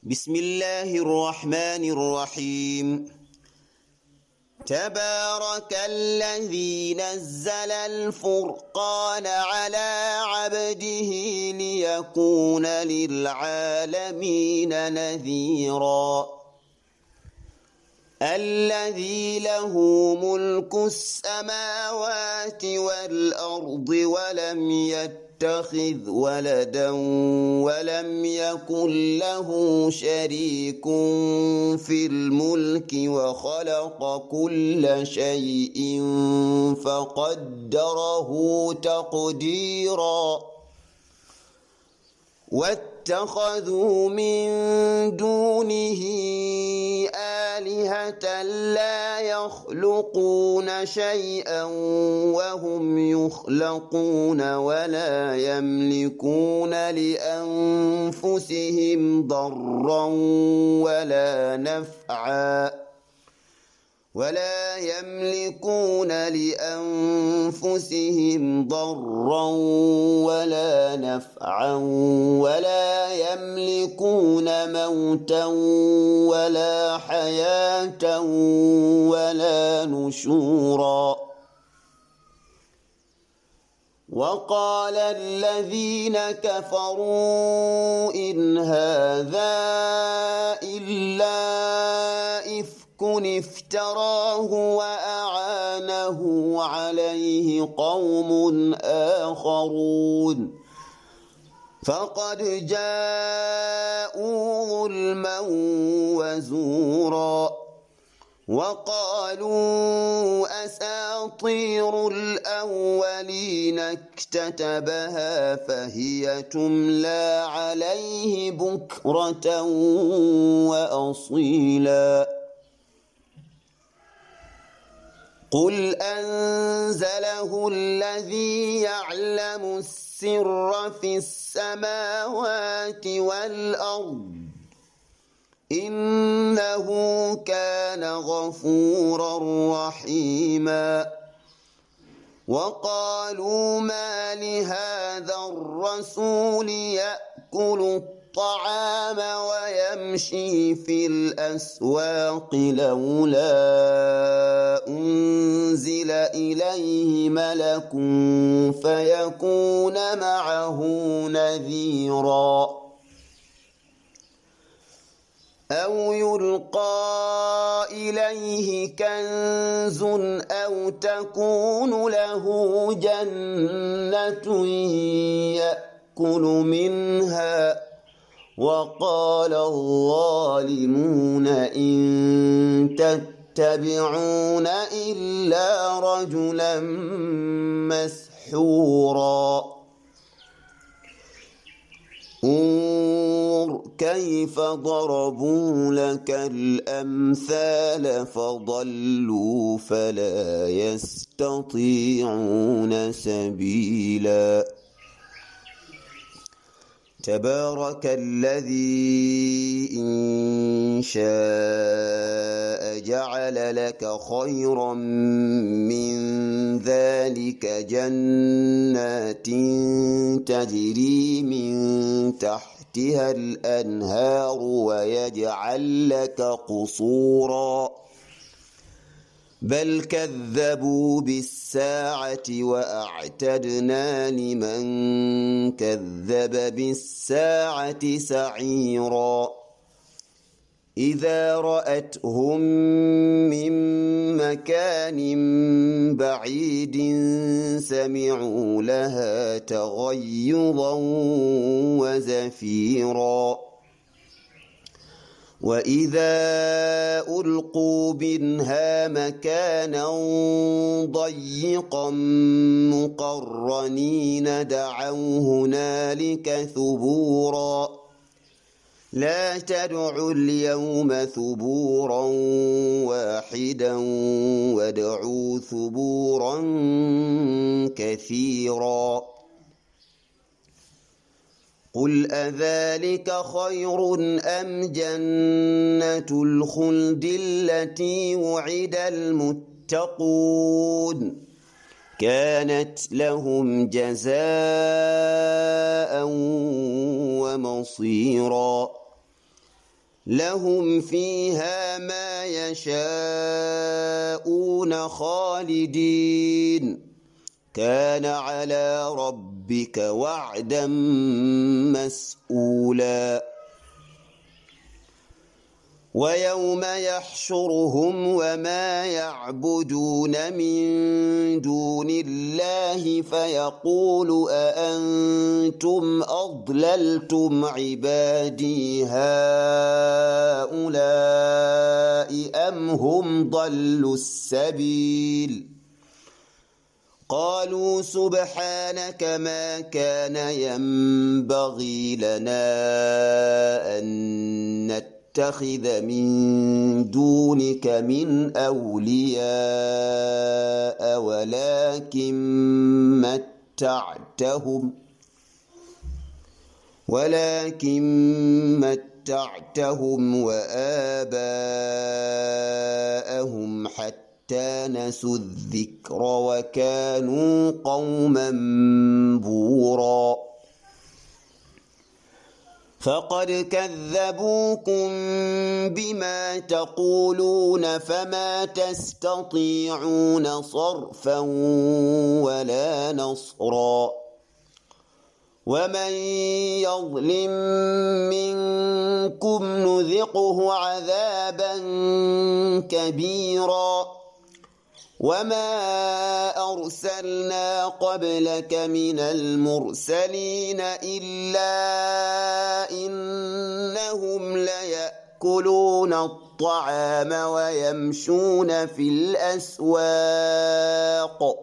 بسم الله الرحمن الرحيم. تبارك الذي نزل الفرقان على عبده ليكون للعالمين نذيرا. الذي له ملك السماوات والأرض ولم يتخذ ولدا ولم يكن له شريك في الملك وخلق كل شيء فقدره تقديرا. واتخذوا من دونه آلهة لا يخلقون شيئا وهم يخلقون ولا يملكون لأنفسهم ضرا ولا نفعا ولا يملكون موتا ولا حياة ولا نشورا. وقال الذين كفروا إن هذا إلا إفك افتراه وأعانه عليه قوم آخرون فقد جاءوا ظلما وزورا. وقالوا أساطير الأولين اكتتبها فهي تملى عليه بكرة وأصيلا. قل أنزله الذي يعلم السر في السماوات والأرض إنه كان غفورا رحيما. وقالوا ما لهذا الرسول يأكل الطعام ويمشي في الأسواق لولا أنزل إليه ملك فيكون معه نذيرا. أو يلقى إليه كنز أو تكون له جنة يأكل منها. وقال الظالمون إن تتبعون إلا رجلا مسحورا. انظر كيف ضربوا لك الأمثال فضلوا فلا يستطيعون سبيلا. تبارك الذي إن شاء جعل لك خيرا من ذلك جنات تجري من تحتها الأنهار ويجعل لك قصورا. بل كذبوا بالساعة وأعتدنا لمن كذب بالساعة سعيرا. إذا رأتهم من مكان بعيد سمعوا لها تغيظا وزفيرا. وإذا ألقوا منها مكانا ضيقا مقرنين دعوا هنالك ثبورا. لا تدعوا اليوم ثبورا واحدا وادعوا ثبورا كثيرا. قل أذلك خير أم جنة الخلد التي وعد المتقون كانت لهم جزاء ومصيرا. لهم فيها ما يشاءون خالدين كان على ربك وعدا مسئولا ويوم يحشرهم وما يعبدون من دون الله فيقول أأنتم أضللتم عبادي هؤلاء أم هم ضلوا السبيل قالوا سبحانك ما كان ينبغي لنا أن نتخذ من دونك من أولياء ولكن متعتهم وآباءهم حتى نسوا الذكر وكانوا قوما بورا فقد كذبوكم بما تقولون فما تستطيعون صرفا ولا نصرا ومن يظلم منكم نذقه عذابا كبيرا وما أرسلنا قبلك من المرسلين إلا إنهم ليأكلون الطعام ويمشون في الأسواق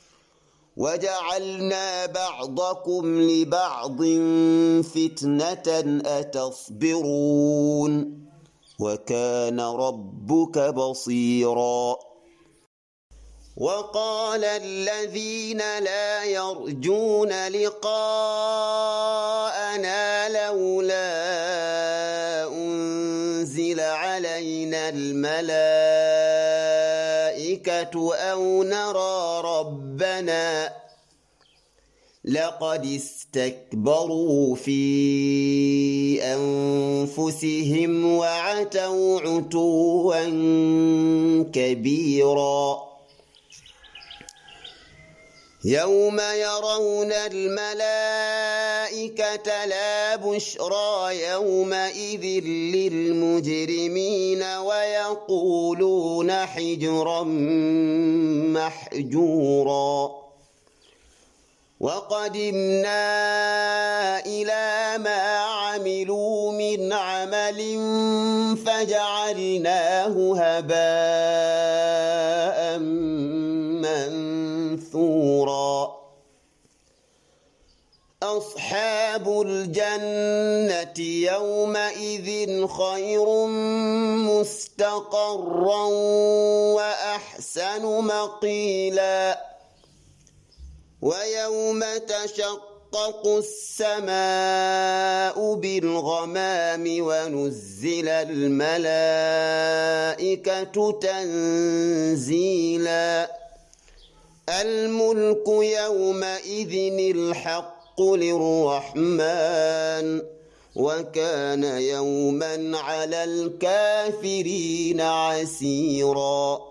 وجعلنا بعضكم لبعض فتنة أتصبرون وكان ربك بصيرا وقال الذين لا يرجون لقاءنا لولا أنزل علينا الملائكة أو نرى ربنا لقد استكبروا في أنفسهم وعتوا عتوا كبيرا يوم يرون الملائكة لا بشرى يومئذ للمجرمين ويقولون حجرا محجورا وقدمنا إلى ما عملوا من عمل فجعلناه هباء منثورا أصحاب الجنة يومئذ خير مستقرا وأحسن مقيلا ويوم تشقق السماء بالغمام ونزل الملائكة تنزيلا الملك يومئذ الحق للرحمن وكان يوما على الكافرين عسيرا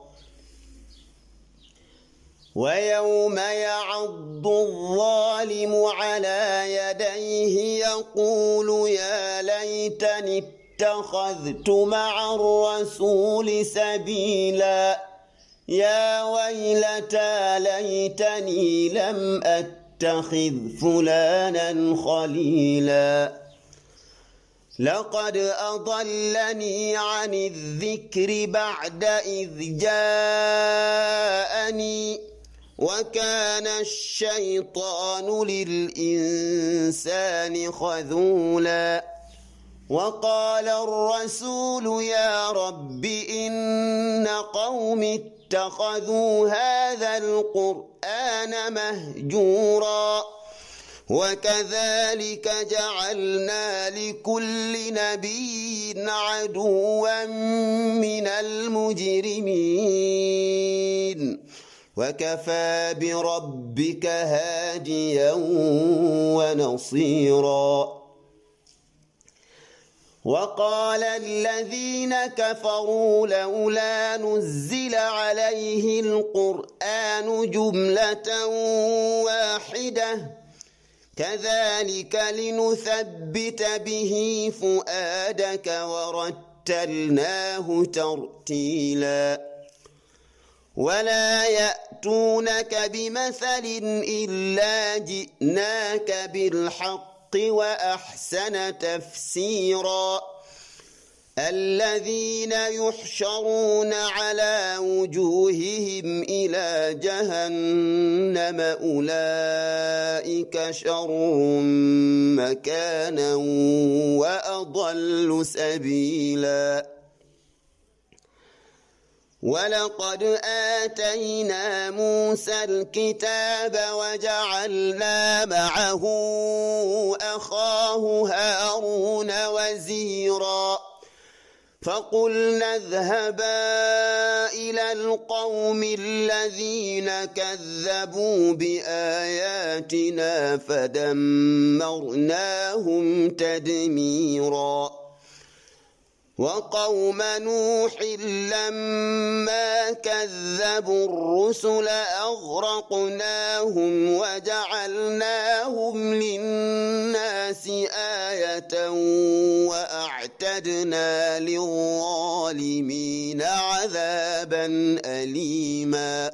ويوم يعض الظالم على يديه يقول يا ليتني اتخذت مع الرسول سبيلا يا ويلتى ليتني لم أتخذ فلانا خليلا لقد أضلني عن الذكر بعد إذ جاءني وكان الشيطان للإنسان خذولا وقال الرسول يا رب إن قوم اتخذوا هذا القرآن مهجورا وكذلك جعلنا لكل نبي عدوا من المجرمين وكفى بربك هاديا ونصيرا وقال الذين كفروا لولا نزل عليه القرآن جملة واحدة كذلك لنثبت به فؤادك ورتلناه ترتيلا ولا يأتونك بمثل إلا جئناك بالحق وأحسن تفسيرا الذين يحشرون على وجوههم إلى جهنم أولئك شر مكانا وأضل سبيلا ولقد آتينا موسى الكتاب وجعلنا معه أخاه هارون وزيرا فقلنا اذهبا إلى القوم الذين كذبوا بآياتنا فدمرناهم تدميرا وقوم نوح لما كذبوا الرسل أغرقناهم وجعلناهم للناس آية وأعتدنا للظالمين عذابا أليما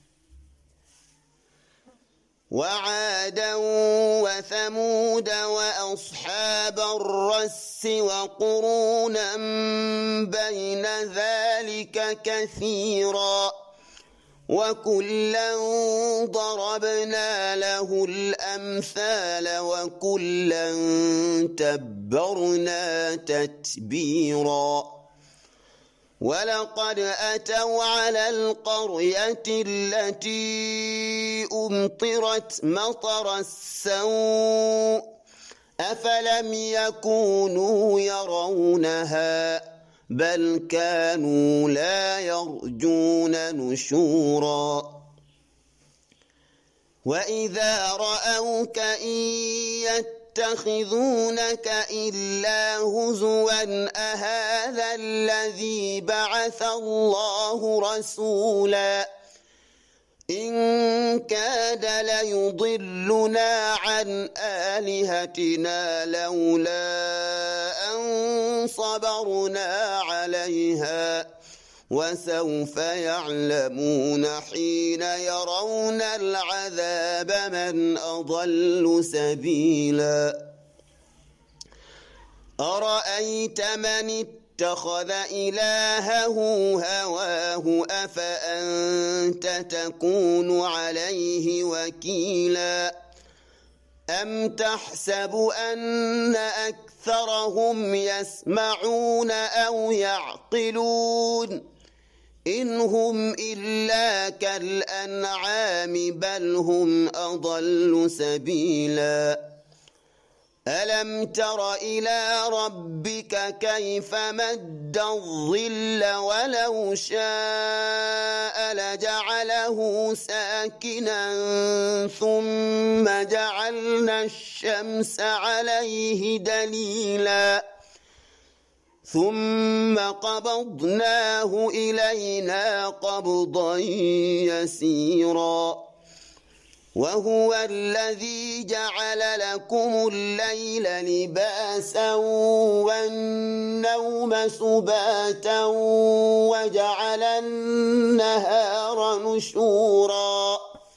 وعادا وثمود وأصحاب الرس وقرونا بين ذلك كثيرا وكلا ضربنا له الأمثال وكلا تبرنا تتبيرا ولقد أتوا على القرية التي أمطرت مطر السوء أفلم يكونوا يرونها بل كانوا لا يرجون نشورا وإذا رأوك إن يتخذونك إلا هزوا أهذا الذي بعث الله رسولا إن كاد ليضلنا عن آلهتنا لولا أن صبرنا عليها وسوف يعلمون حين يرون العذاب من أضل سبيلا أرأيت من اتخذ إلهه هواه أفأنت تكون عليه وكيلا أم تحسب أن أكثرهم يسمعون أو يعقلون إن هم إلا كالأنعام بل هم أضل سبيلا ألم تر إلى ربك كيف مد الظل ولو شاء لجعله ساكنا ثم جعلنا الشمس عليه دليلا ثم قبضناه إلينا قبضا يسيرا وهو الذي جعل لكم الليل لباسا والنوم سباتا وجعل النهار نشورا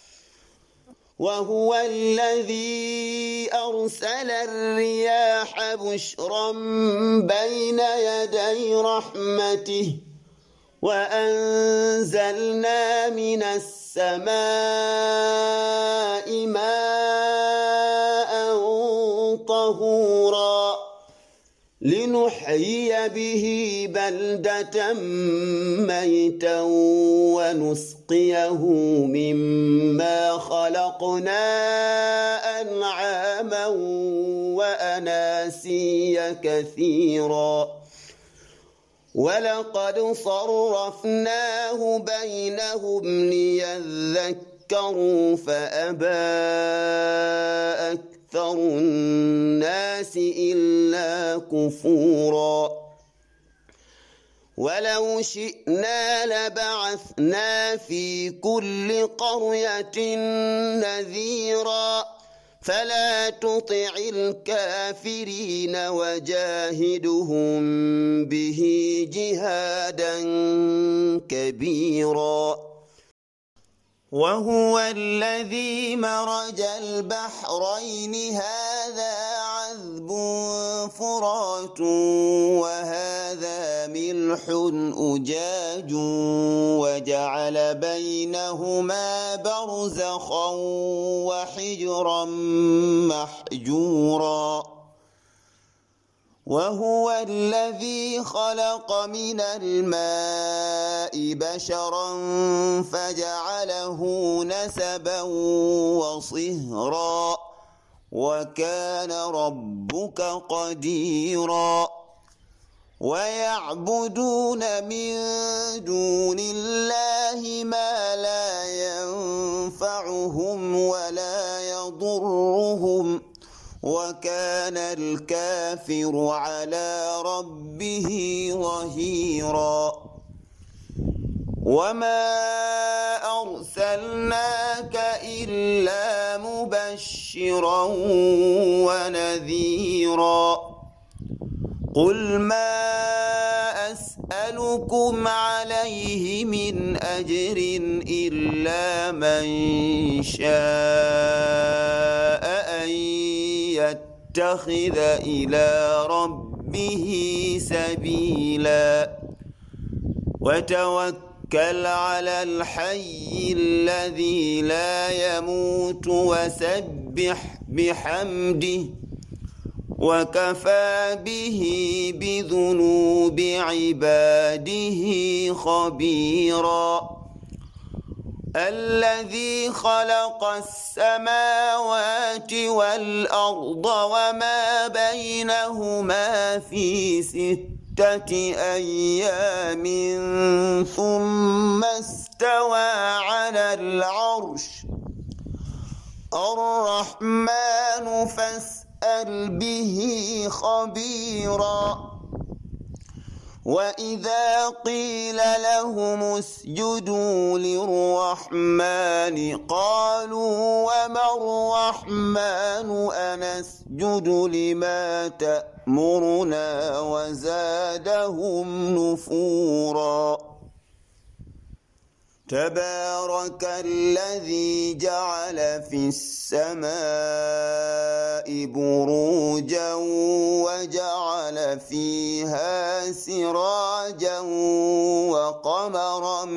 وهو الذي أرسل الرياح بشرا بين يدي رحمته وأنزلنا من السماء ماء طهورا لنحيي به بلدة ميتا ونسقيه مما خلقنا أنعاما وأناسيا كثيرا ولقد صرفناه بينهم ليذكروا فأبى أكثر الناس إلا كفورا ولو شئنا لبعثنا في كل قرية نذيرا فلا تطع الكافرين وجاهدهم به جهادا كبيرا وهو الذي مرج البحرين هذا عذب فرات وهذا ملح أجاج وجعل بينهما برزخا وحجرا محجورا وهو الذي خلق من الماء بشرا فجعله نسبا وصهرا وكان ربك قديرا ويعبدون من دون الله ما لا ينفعهم ولا يضرهم وكان الكافر على ربه ظهيرا وما أرسلناك إلا مبشرا ونذيرا قل ما أسألكم عليه من أجر إلا من شاء أن يتخذ إلى ربه سبيلا وتوكل على الحي الذي لا يموت وسبح بحمده وكفى به بذنوب عباده خبيرا الذي خلق السماوات والأرض وما بينهما في 6 أيام ثم استوى على العرش الرحمن فاسأل به خبيرا وإذا قيل لهم اسجدوا للرحمن قالوا وما الرحمن أنسجد لما تأمرنا وزادهم نفورا تبارك الذي جعل في السماء بروجا وجعل فيها سراجا وقمرا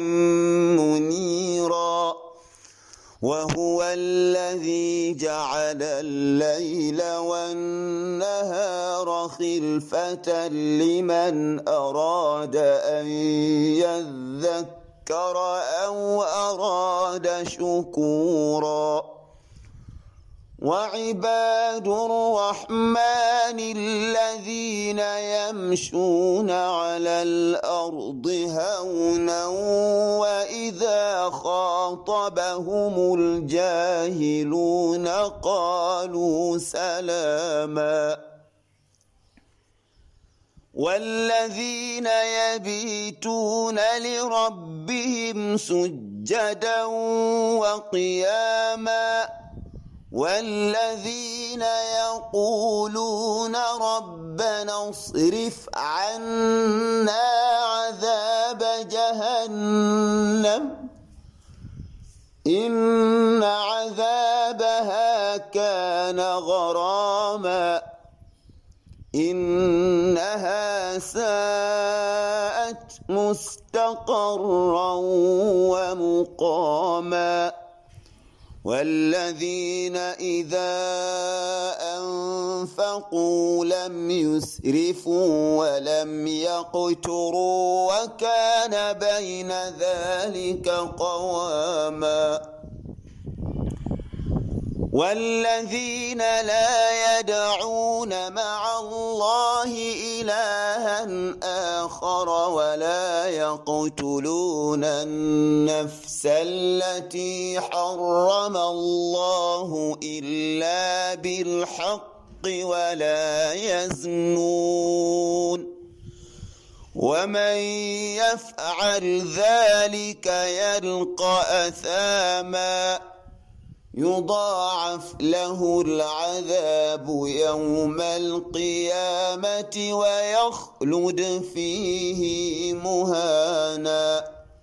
منيرا وهو الذي جعل الليل والنهار خلفة لمن أراد أن يذكر أو أراد شكورا وعباد الرحمن الذين يمشون على الأرض هونا وإذا خاطبهم الجاهلون قالوا سلاما والذين يبيتون لربهم سجدا وقياما والذين يقولون ربنا اصرف عنا عذاب جهنم إن عذابها كان غراما إنها ساءت مستقرا ومقاما والذين إذا أنفقوا لم يسرفوا ولم يقتروا وكان بين ذلك قواما والذين لا يدعون مع الله إلها آخر ولا يقتلون النفس التي حرم الله إلا بالحق ولا يزنون ومن يفعل ذلك يلقى أثاما يضاعف له العذاب يوم القيامة ويخلد فيه مهانا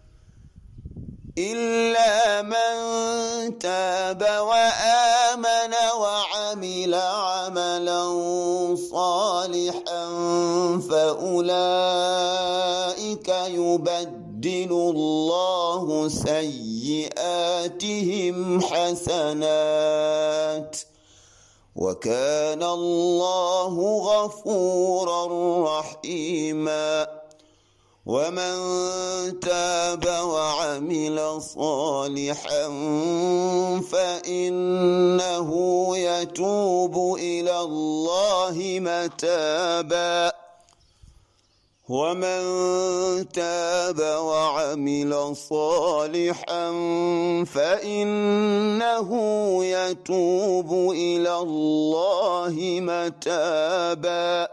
إلا من تاب وآمن وعمل عملا صالحا فأولئك يبدل الله سيئاتهم حسنات وكان الله غفورا رحيما ومن تاب وعمل صالحا فإنه يتوب إلى الله متابا ومن تاب وعمل صالحا فإنه يتوب إلى الله متابا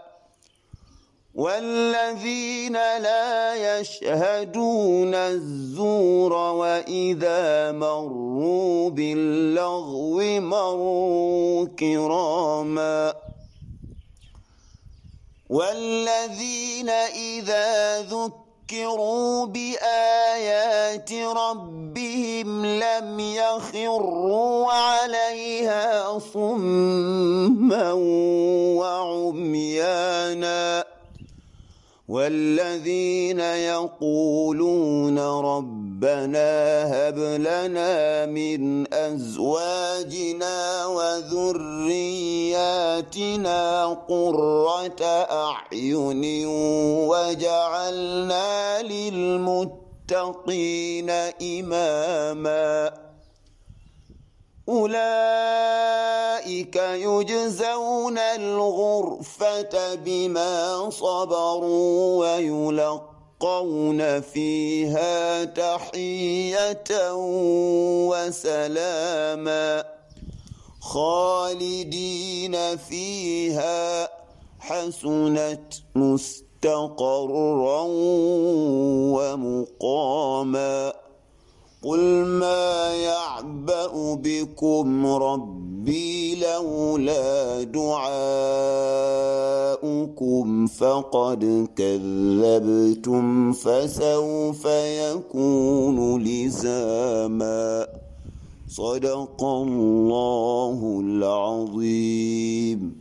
والذين لا يشهدون الزور وإذا مروا باللغو مروا كراما والذين إذا ذكروا بآيات ربهم لم يخروا عليها صما وعميانا والذين يقولون ربنا هب لنا من أزواجنا وذرياتنا قرة أعين وجعلنا للمتقين إماما أولئك يجزون الغرفة بما صبروا ويلقون فيها تحية وسلاما خالدين فيها حسنت مستقرا ومقاما قل ما يعبأ بكم ربي لولا دعاؤكم فقد كذبتم فسوف يكون لزاما صدق الله العظيم.